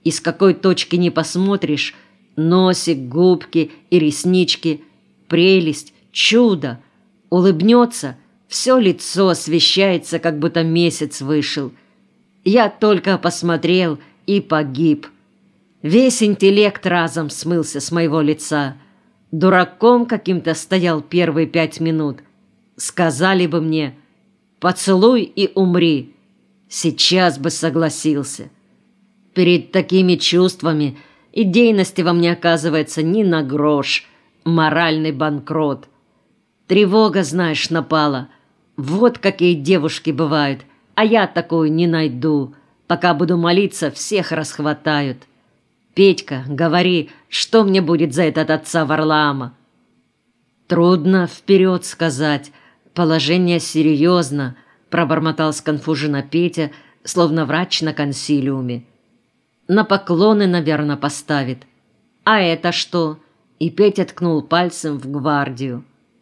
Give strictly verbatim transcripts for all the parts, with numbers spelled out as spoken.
И с какой точки не посмотришь, носик, губки и реснички, прелесть, чудо. Улыбнется, все лицо освещается, как будто месяц вышел. Я только посмотрел и погиб. Весь интеллект разом смылся с моего лица. Дураком каким-то стоял первые пять минут. Сказали бы мне: поцелуй и умри. Сейчас бы согласился. Перед такими чувствами идейности во мне оказывается ни на грош. Моральный банкрот. Тревога, знаешь, напала. Вот какие девушки бывают, а я такую не найду. Пока буду молиться, всех расхватают. Петька, говори, что мне будет за этот отца Варлаама? Трудно вперед сказать. Положение серьезно, пробормотал сконфуженно Петя, словно врач на консилиуме. На поклоны, наверное, поставит. А это что? И Петя ткнул пальцем в гвардию.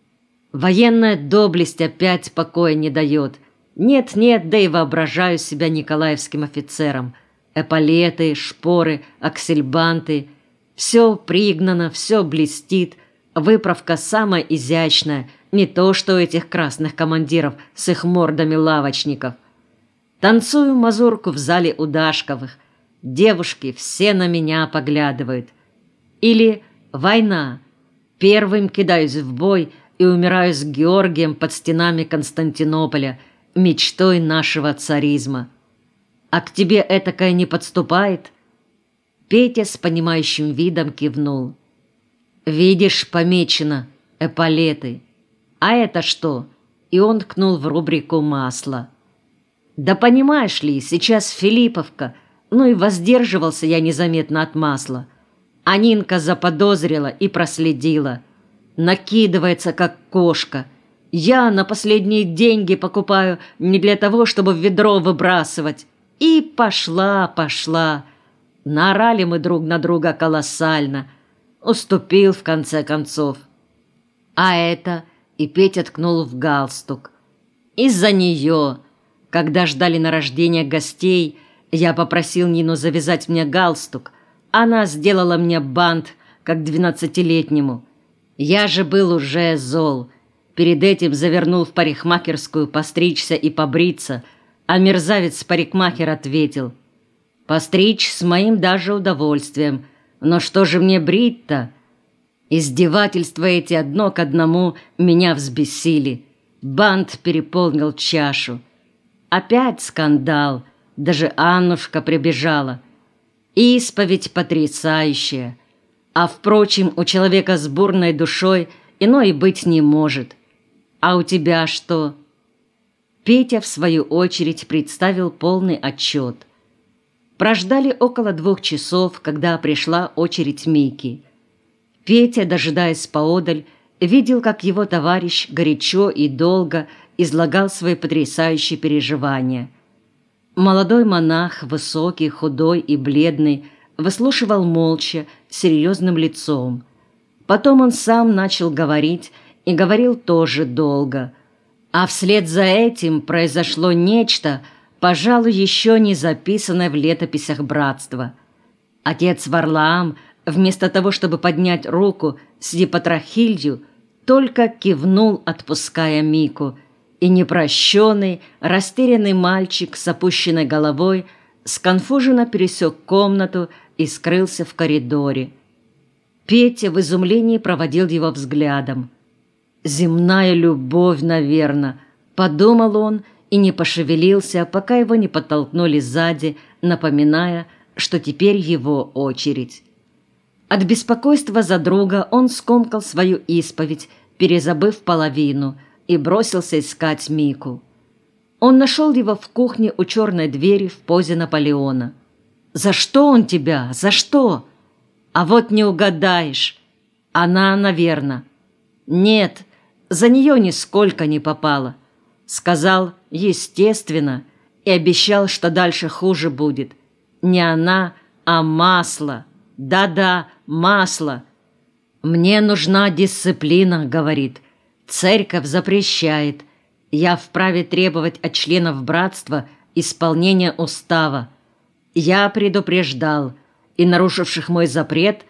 Военная доблесть опять покоя не дает. Нет-нет, да и воображаю себя николаевским офицером. Эполеты, шпоры, аксельбанты. Все пригнано, все блестит. Выправка самая изящная, не то что у этих красных командиров с их мордами лавочников. Танцую мазурку в зале у Дашковых. Девушки все на меня поглядывают. Или война. Первым кидаюсь в бой и умираю с Георгием под стенами Константинополя, мечтой нашего царизма. А к тебе этакое не подступает? Петя с понимающим видом кивнул. Видишь, помечено эполеты. А это что? И он ткнул в рубрику «Масло». Да понимаешь ли, сейчас Филипповка, ну и воздерживался я незаметно от масла. А Нинка заподозрила и проследила. Накидывается, как кошка. Я на последние деньги покупаю не для того, чтобы в ведро выбрасывать. И пошла, пошла. Наорали мы друг на друга колоссально. Уступил в конце концов. А это... И Петя ткнул в галстук. Из-за нее, когда ждали на рождение гостей, я попросил Нину завязать мне галстук. Она сделала мне бант, как двенадцатилетнему. Я же был уже зол. Перед этим завернул в парикмахерскую постричься и побриться, а мерзавец-парикмахер ответил: «Постричь с моим даже удовольствием, но что же мне брить-то?» Издевательства эти одно к одному меня взбесили. Бант переполнил чашу. Опять скандал. Даже Аннушка прибежала. Исповедь потрясающая. А, впрочем, у человека с бурной душой иной быть не может. А у тебя что? Петя, в свою очередь, представил полный отчет. Прождали около двух часов, когда пришла очередь Мики. Петя, дожидаясь поодаль, видел, как его товарищ горячо и долго излагал свои потрясающие переживания. Молодой монах, высокий, худой и бледный, выслушивал молча, серьезным лицом. Потом он сам начал говорить и говорил тоже долго. А вслед за этим произошло нечто, пожалуй, еще не записанное в летописях братства. Отец Варлаам, вместо того, чтобы поднять руку с епатрахилью, только кивнул, отпуская Мику, и непрощенный, растерянный мальчик с опущенной головой сконфуженно пересек комнату и скрылся в коридоре. Петя в изумлении проводил его взглядом. «Земная любовь, наверное», — подумал он и не пошевелился, пока его не подтолкнули сзади, напоминая, что теперь его очередь. От беспокойства за друга он скомкал свою исповедь, перезабыв половину, и бросился искать Мику. Он нашел его в кухне у черной двери в позе Наполеона. «За что он тебя? За что?» «А вот не угадаешь. Она, наверное». «Нет, за нее нисколько не попало». Сказал «естественно» и обещал, что дальше хуже будет. Не она, а масло. Да-да, масло. «Мне нужна дисциплина», — говорит. «Церковь запрещает. Я вправе требовать от членов братства исполнения устава. Я предупреждал. и нарушивших мой запрет